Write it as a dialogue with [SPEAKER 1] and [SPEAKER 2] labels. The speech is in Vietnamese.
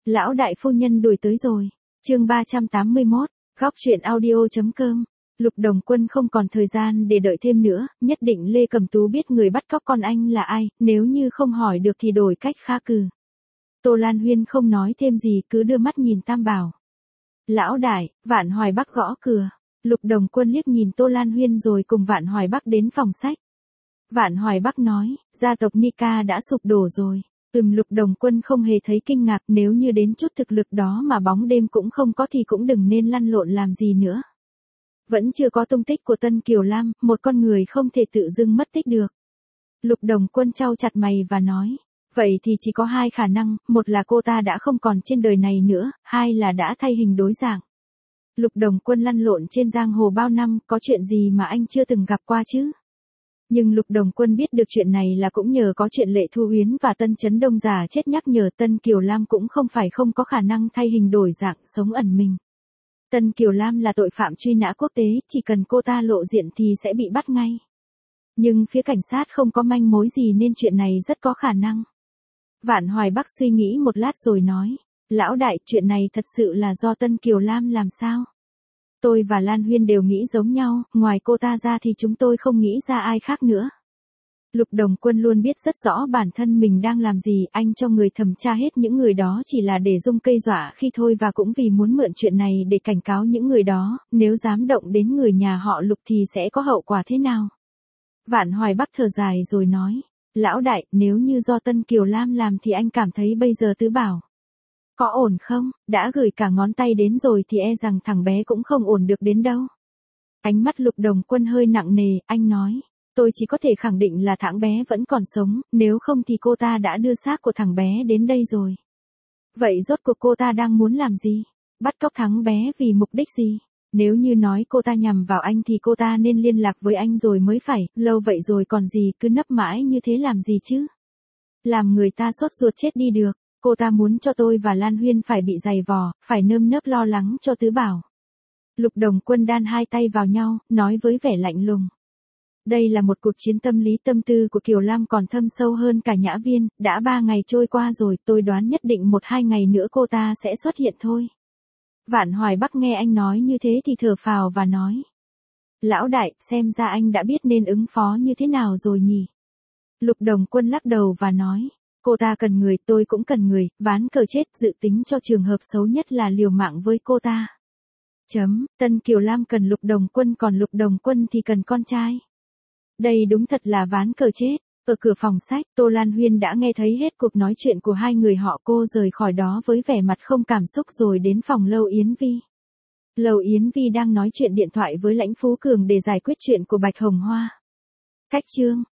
[SPEAKER 1] Lão đại phu nhân đuổi tới rồi. Chương 381, góc truyện audio.com. Lục Đồng Quân không còn thời gian để đợi thêm nữa, nhất định Lê Cẩm Tú biết người bắt cóc con anh là ai, nếu như không hỏi được thì đổi cách khá cừ. Tô Lan Huyên không nói thêm gì, cứ đưa mắt nhìn Tam Bảo. Lão đại, Vạn Hoài Bắc gõ cửa. Lục Đồng Quân liếc nhìn Tô Lan Huyên rồi cùng Vạn Hoài Bắc đến phòng sách. Vạn Hoài Bắc nói, gia tộc Nika đã sụp đổ rồi. Lục Đồng Quân không hề thấy kinh ngạc, nếu như đến chút thực lực đó mà bóng đêm cũng không có thì cũng đừng nên lăn lộn làm gì nữa. Vẫn chưa có tung tích của Tân Kiều Lam, một con người không thể tự dưng mất tích được. Lục Đồng Quân chau chặt mày và nói, vậy thì chỉ có hai khả năng, một là cô ta đã không còn trên đời này nữa, hai là đã thay hình đối dạng. Lục Đồng Quân lăn lộn trên giang hồ bao năm, có chuyện gì mà anh chưa từng gặp qua chứ? Nhưng Lục Đồng Quân biết được chuyện này là cũng nhờ có chuyện Lệ Thu Huyến và Tân Chấn Đông già chết nhắc nhở. Tân Kiều Lam cũng không phải không có khả năng thay hình đổi dạng, sống ẩn mình. Tân Kiều Lam là tội phạm truy nã quốc tế, chỉ cần cô ta lộ diện thì sẽ bị bắt ngay. Nhưng phía cảnh sát không có manh mối gì nên chuyện này rất có khả năng. Vạn Hoài Bắc suy nghĩ một lát rồi nói, lão đại, chuyện này thật sự là do Tân Kiều Lam làm sao? Tôi và Lan Huyên đều nghĩ giống nhau, ngoài cô ta ra thì chúng tôi không nghĩ ra ai khác nữa. Lục Đồng Quân luôn biết rất rõ bản thân mình đang làm gì, anh cho người thẩm tra hết những người đó chỉ là để dung cây dọa khi thôi, và cũng vì muốn mượn chuyện này để cảnh cáo những người đó, nếu dám động đến người nhà họ Lục thì sẽ có hậu quả thế nào. Vạn Hoài Bắc thở dài rồi nói, lão đại, nếu như do Tân Kiều Lam làm thì anh cảm thấy bây giờ Tứ Bảo có ổn không? Đã gửi cả ngón tay đến rồi thì e rằng thằng bé cũng không ổn được đến đâu. Ánh mắt Lục Đồng Quân hơi nặng nề, anh nói, tôi chỉ có thể khẳng định là thằng bé vẫn còn sống, nếu không thì cô ta đã đưa xác của thằng bé đến đây rồi. Vậy rốt cuộc cô ta đang muốn làm gì? Bắt cóc thằng bé vì mục đích gì? Nếu như nói cô ta nhằm vào anh thì cô ta nên liên lạc với anh rồi mới phải, lâu vậy rồi còn gì, cứ nấp mãi như thế làm gì chứ? Làm người ta sốt ruột chết đi được. Cô ta muốn cho tôi và Lan Huyên phải bị giày vò, phải nơm nớp lo lắng cho Tứ Bảo. Lục Đồng Quân đan hai tay vào nhau, nói với vẻ lạnh lùng. Đây là một cuộc chiến tâm lý, tâm tư của Kiều Lam còn thâm sâu hơn cả Nhã Viên, đã 3 ngày trôi qua rồi, tôi đoán nhất định 1-2 ngày nữa cô ta sẽ xuất hiện thôi. Vạn Hoài Bắc nghe anh nói như thế thì thở phào và nói. Lão đại, xem ra anh đã biết nên ứng phó như thế nào rồi nhỉ? Lục Đồng Quân lắc đầu và nói. Cô ta cần người, tôi cũng cần người, ván cờ chết, dự tính cho trường hợp xấu nhất là liều mạng với cô ta. Tân Kiều Lam cần Lục Đồng Quân, còn Lục Đồng Quân thì cần con trai. Đây đúng thật là ván cờ chết. Ở cửa phòng sách, Tô Lan Huyên đã nghe thấy hết cuộc nói chuyện của hai người họ. Cô rời khỏi đó với vẻ mặt không cảm xúc rồi đến phòng Lâu Yến Vi. Lâu Yến Vi đang nói chuyện điện thoại với Lãnh Phú Cường để giải quyết chuyện của Bạch Hồng Hoa. Cách chương